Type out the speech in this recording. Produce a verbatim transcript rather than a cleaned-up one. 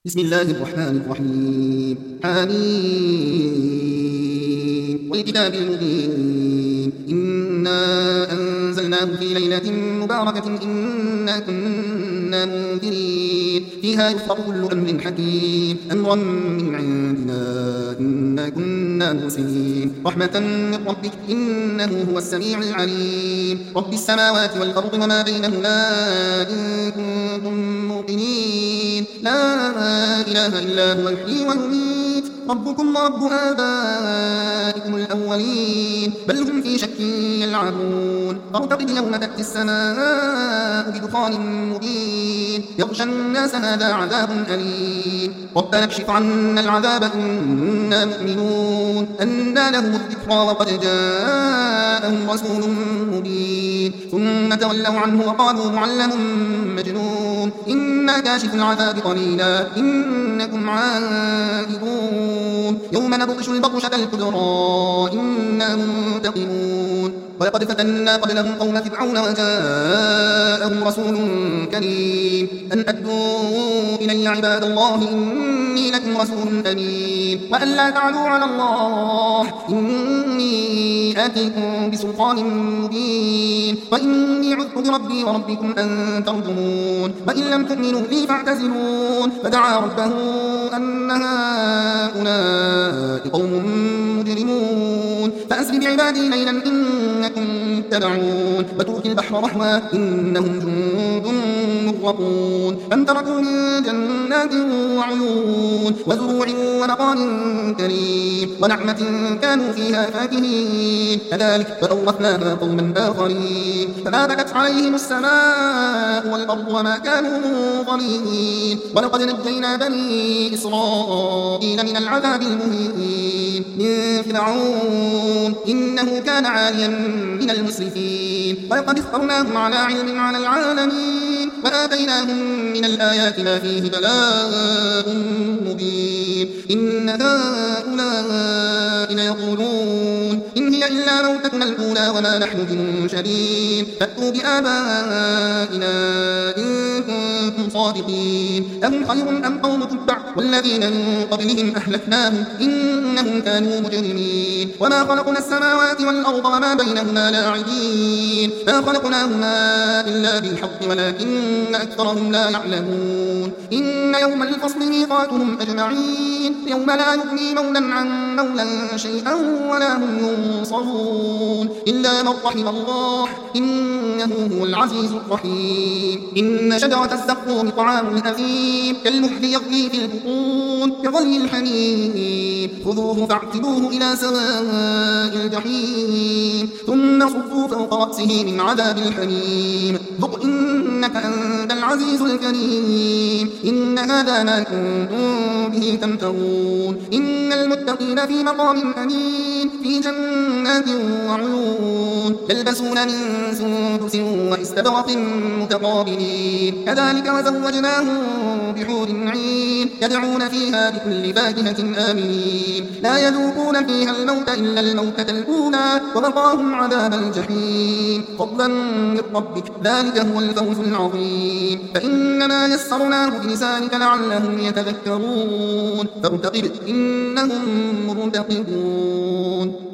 بسم الله الرحمن الرحيم حميم والكتاب المبين إنا أنزلناه في ليلة مباركة إنا كنا منذرين فيها يفرق كل أمر حكيم أمرا من عندنا إنا كنا مرسلين رحمة من ربك إنه هو السميع العليم رب السماوات والأرض وما بينهما إن كنتم موقنين لا إله إلا هو يحيي ويميت ربكم ورب آبائكم الأولين بل هم في شك يلعبون فارتقب يوم تأتي السماء بدخان مبين يغشى الناس هذا عذاب أليم ربنا اكشف عنا العذاب إنا مؤمنون أنى لهم الذكرى وقد جاءهم رسول مبين ثم تولوا عنه وقالوا معلم مجنون إنا كاشف العذاب قليلا إنكم عائدون يوم نبطش البطشة الكبرى إنا منتقمون ولقد فتنا قبلهم قوم فرعون وجاءهم رسول كريم أن أدوا إلي عباد الله إني لكم رسول أمين وأن لا تعلوا على الله إني آتيكم بسلطان مبين وإني عذت بربي وربكم أن ترجمون وإن لم تؤمنوا لي فاعتزلون فدعا ربه أن هؤلاء قوم مجرمون فأسر بعبادي ليلا إنكم متبعون وترك البحر رحوا إنهم جند مغرقون أم تركوا من جنات وعيون وزروع ونقال كريم ونعمة كانوا فيها فاكهين كذلك فأورثناها قوما آخرين فما بكت عليهم السماء والأرض وما كانوا منظرين ولقد نجينا بني إسرائيل من العذاب المهين من فرعون إنه كان عاليا من المسرفين ولقد اخترناهم على علم على العالمين وآتيناهم من الآيات ما فيه بلاء مبين إن هؤلاء ليقولون إن هي إلا موتتنا الأولى وما نحن بمنشرين فأتوا بآبائنا إن كنتم صادقين أهم خير أم قوم تبع والذين من قبلهم أهلكناهم إنهم كانوا مجرمين وما خلقنا السماوات والأرض وما بينهما لاعبين ما خلقناهما إلا بالحق ولكن أكثرهم لا يعلمون إن يوم الفصل ميقاتهم أجمعين يوم لا يغني مولا عن مولا شيئا ولا هم ينصرون إلا من رحم الله إنه هو العزيز الرحيم إن شجرة الزقوم طعام الأثيم كالمهل يغلي في البطون كغلي الحميم خذوه فاعتلوه إلى سواء الجحيم ثم صفوا فوق رأسه من عذاب الحميم ذق إنك أنت العزيز الكريم إن هذا ما كنتم به تمترون إن المتقين في مقام أمين في جنات وعيون يلبسون من سندس واستبرق متقابلين كذلك وزوجناهم بحور عين يدعون فيها بكل فاكهة آمنين لا يذوقون فيها الموت إلا الموتة الأولى ووقاهم عذاب الجحيم فضلا من ربك ذلك هو الفوز العظيم فإنما يسرناه بلسانك لعلهم يتذكرون فارتقب إنهم مرتقبون.